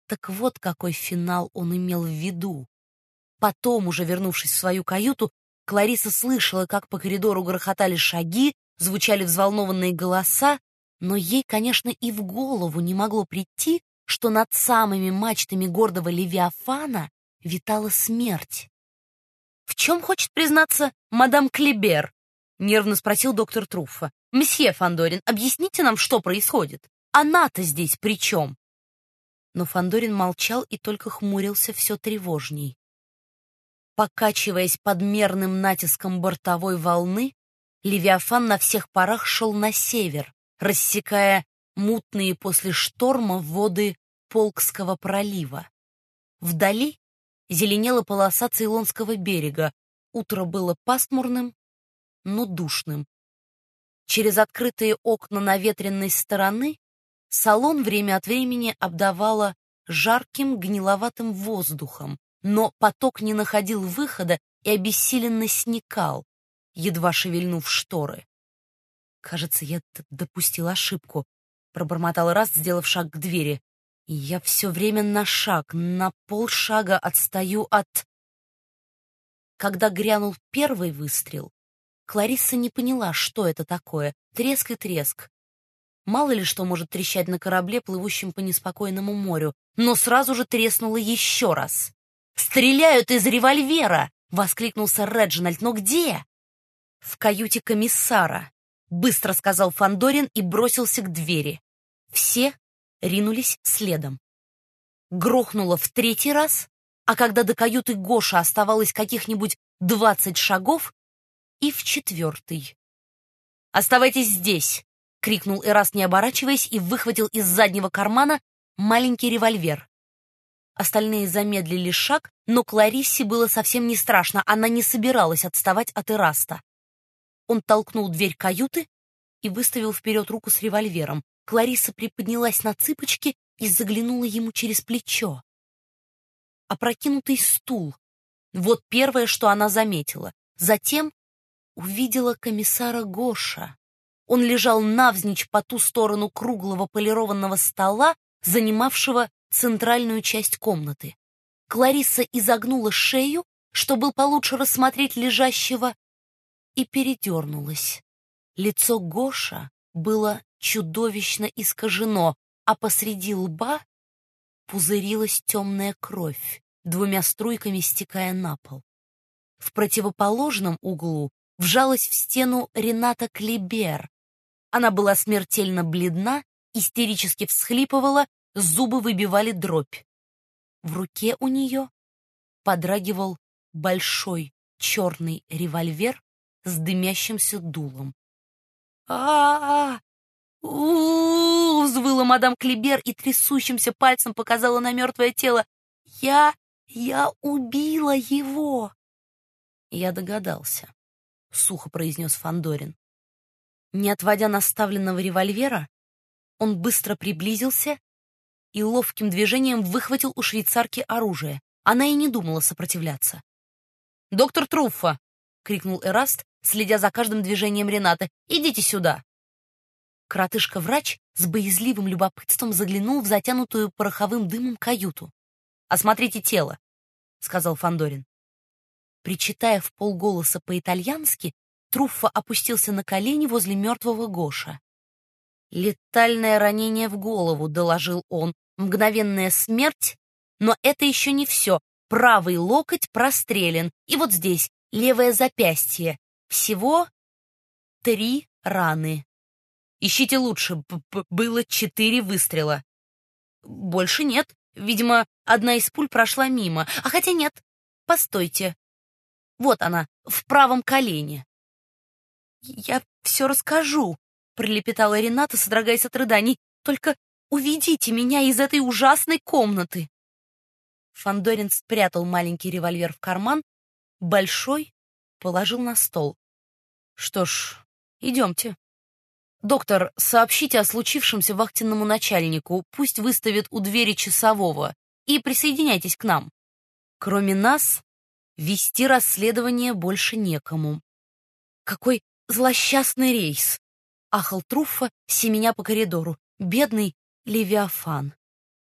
Так вот какой финал он имел в виду. Потом, уже вернувшись в свою каюту, Клариса слышала, как по коридору грохотали шаги, звучали взволнованные голоса, но ей, конечно, и в голову не могло прийти, что над самыми мачтами гордого Левиафана витала смерть. «В чем хочет признаться мадам Клибер?» — нервно спросил доктор Труффо. «Месье Фандорин, объясните нам, что происходит? Она-то здесь при чем?» Но Фандорин молчал и только хмурился все тревожней. Покачиваясь под мерным натиском бортовой волны, Левиафан на всех парах шел на север, рассекая мутные после шторма воды Полкского пролива. Вдали зеленела полоса Цейлонского берега. Утро было пасмурным, но душным. Через открытые окна наветренной стороны салон время от времени обдавало жарким гниловатым воздухом, но поток не находил выхода и обессиленно сникал, едва шевельнув шторы. «Кажется, я допустил ошибку», — пробормотал Раст, сделав шаг к двери. «И я все время на шаг, на полшага отстаю от...» Когда грянул первый выстрел, Кларисса не поняла, что это такое. Треск и треск. Мало ли что может трещать на корабле, плывущем по неспокойному морю, но сразу же треснуло еще раз. «Стреляют из револьвера!» — воскликнул сэр Реджинальд. «Но где?» «В каюте комиссара», — быстро сказал Фандорин и бросился к двери. Все ринулись следом. Грохнуло в третий раз, а когда до каюты Гоша оставалось каких-нибудь 20 шагов, и в четвертый. «Оставайтесь здесь!» — крикнул Эраст, не оборачиваясь, и выхватил из заднего кармана маленький револьвер. Остальные замедлили шаг, но Клариссе было совсем не страшно, она не собиралась отставать от Эраста. Он толкнул дверь каюты и выставил вперед руку с револьвером. Кларисса приподнялась на цыпочки и заглянула ему через плечо. Опрокинутый стул. Вот первое, что она заметила. Затем увидела комиссара Гоша. Он лежал навзничь по ту сторону круглого полированного стола, занимавшего центральную часть комнаты. Кларисса изогнула шею, чтобы получше рассмотреть лежащего, и передернулась. Лицо Гоша было чудовищно искажено, а посреди лба пузырилась темная кровь, двумя струйками стекая на пол. В противоположном углу вжалась в стену Рената Клибер. Она была смертельно бледна, истерически всхлипывала, зубы выбивали дробь. В руке у нее подрагивал большой черный револьвер с дымящимся дулом. а взвыла мадам Клибер и трясущимся пальцем показала на мертвое тело. Я убила его!» «Я догадался», — сухо произнес Фандорин. Не отводя наставленного револьвера, он быстро приблизился и ловким движением выхватил у швейцарки оружие. Она и не думала сопротивляться. «Доктор Труффо!» — крикнул Эраст, следя за каждым движением Ренаты. «Идите сюда!» Коротышка-врач с боязливым любопытством заглянул в затянутую пороховым дымом каюту. «Осмотрите тело», — сказал Фандорин. Причитая вполголоса по-итальянски, Труффо опустился на колени возле мертвого Гоша. «Летальное ранение в голову», — доложил он. «Мгновенная смерть, но это еще не все. Правый локоть прострелен, и вот здесь левое запястье. Всего 3 раны. Ищите лучше, было 4 выстрела». «Больше нет. Видимо, одна из пуль прошла мимо. А хотя нет. Постойте. Вот она, в правом колене». «Я все расскажу», — пролепетала Рената, содрогаясь от рыданий. «Только уведите меня из этой ужасной комнаты». Фандорин спрятал маленький револьвер в карман, большой положил на стол. «Что ж, идемте. Доктор, сообщите о случившемся вахтенному начальнику, пусть выставит у двери часового, и присоединяйтесь к нам. Кроме нас, вести расследование больше некому». «Какой злосчастный рейс!» — ахал Труффо, семеня по коридору. «Бедный Левиафан!»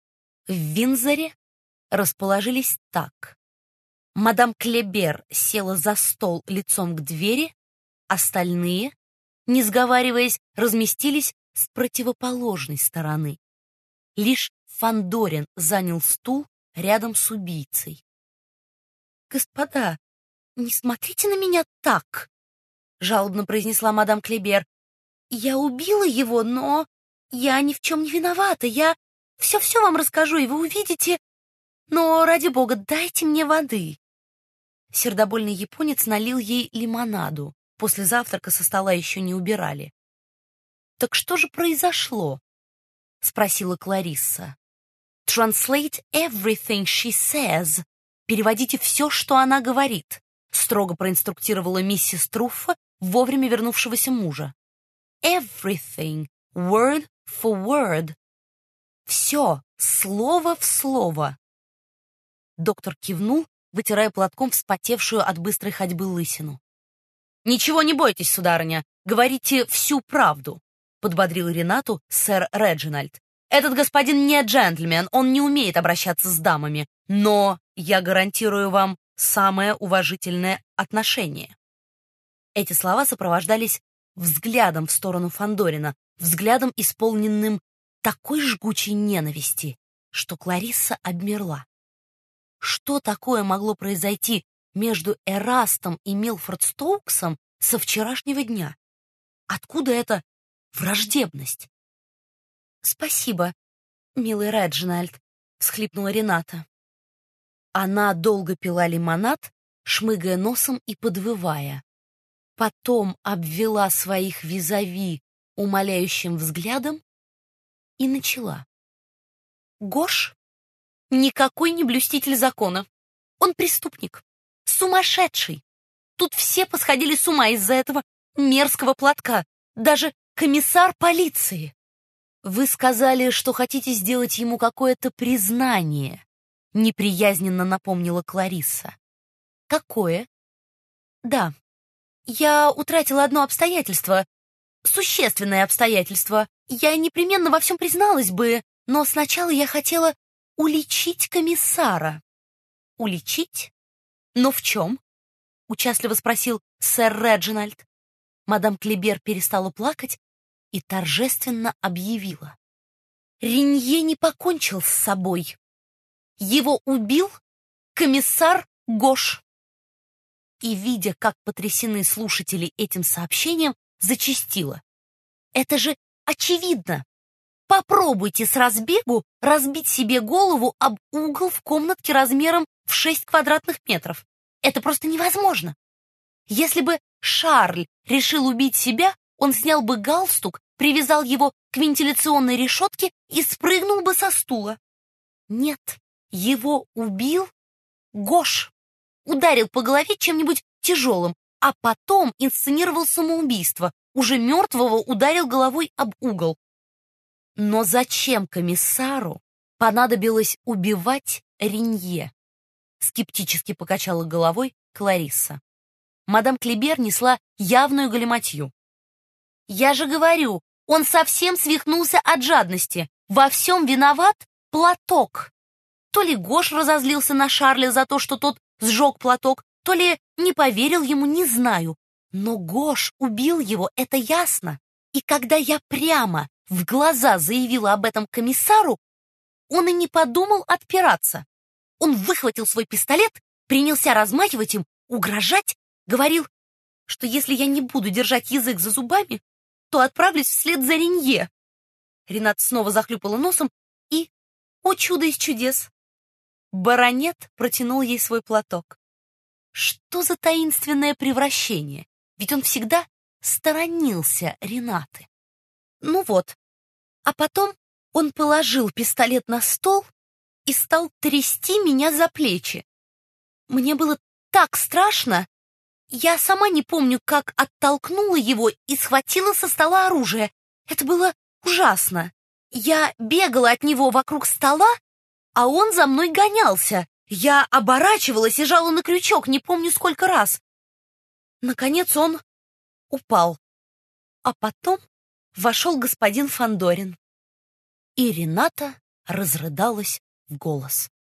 В Виндзоре расположились так. Мадам Клебер села за стол лицом к двери, остальные, не сговариваясь, разместились с противоположной стороны. Лишь Фандорин занял стул рядом с убийцей. «Господа, не смотрите на меня так!» — жалобно произнесла мадам Клебер. «Я убила его, но я ни в чем не виновата. Я все вам расскажу, и вы увидите. Но, ради бога, дайте мне воды». Сердобольный японец налил ей лимонаду. После завтрака со стола еще не убирали. «Так что же произошло?» — спросила Кларисса. «Translate everything she says». «Переводите все, что она говорит», — строго проинструктировала миссис Труффа вовремя вернувшегося мужа. «Everything, word for word». «Все, слово в слово». Доктор кивнул, вытирая платком вспотевшую от быстрой ходьбы лысину. «Ничего не бойтесь, сударыня, говорите всю правду», — подбодрил Ренату сэр Реджинальд. «Этот господин не джентльмен, он не умеет обращаться с дамами, но я гарантирую вам самое уважительное отношение». Эти слова сопровождались взглядом в сторону Фандорина, взглядом, исполненным такой жгучей ненависти, что Кларисса обмерла. Что такое могло произойти между Эрастом и Милфорд Стоуксом со вчерашнего дня? Откуда эта враждебность? «Спасибо, милый Реджинальд», — всхлипнула Рената. Она долго пила лимонад, шмыгая носом и подвывая. Потом обвела своих визави умоляющим взглядом и начала. «Гош никакой не блюститель закона. Он преступник, сумасшедший. Тут все посходили с ума из-за этого мерзкого платка, даже комиссар полиции. Вы сказали, что хотите сделать ему какое-то признание», — неприязненно напомнила Кларисса. «Какое?» «Да, я утратила одно обстоятельство, существенное обстоятельство. Я непременно во всем призналась бы, но сначала я хотела уличить комиссара». «Уличить? Но в чем?» — участливо спросил сэр Реджинальд. Мадам Клебер перестала плакать и торжественно объявила. «Ренье не покончил с собой. Его убил комиссар Гош». И, видя, как потрясены слушатели этим сообщением, зачастила. «Это же очевидно! Попробуйте с разбегу разбить себе голову об угол в комнатке размером в 6 квадратных метров. Это просто невозможно. Если бы Шарль решил убить себя, он снял бы галстук, привязал его к вентиляционной решетке и спрыгнул бы со стула. Нет, его убил Гош. Ударил по голове чем-нибудь тяжелым, а потом инсценировал самоубийство. Уже мертвого ударил головой об угол. Но зачем комиссару понадобилось убивать Ренье? Скептически покачала головой Кларисса. Мадам Клебер несла явную галиматью. «Я же говорю, он совсем свихнулся от жадности. Во всем виноват платок. То ли Гош разозлился на Шарля за то, что тот сжег платок, то ли не поверил ему, не знаю. Но Гош убил его, это ясно. И когда я прямо в глаза заявила об этом комиссару, он и не подумал отпираться. Он выхватил свой пистолет, принялся размахивать им, угрожать, говорил, что если я не буду держать язык за зубами, то отправлюсь вслед за Ренье». Ренат снова захлюпала носом и, о чудо из чудес, баронет протянул ей свой платок. Что за таинственное превращение? Ведь он всегда сторонился Ренаты. Ну вот, а потом он положил пистолет на стол и стал трясти меня за плечи. Мне было так страшно. Я сама не помню, как оттолкнула его и схватила со стола оружие. Это было ужасно. Я бегала от него вокруг стола, а он за мной гонялся. Я оборачивалась и жала на крючок, не помню сколько раз. Наконец он упал. А потом вошел господин Фандорин. И Рената разрыдалась в голос.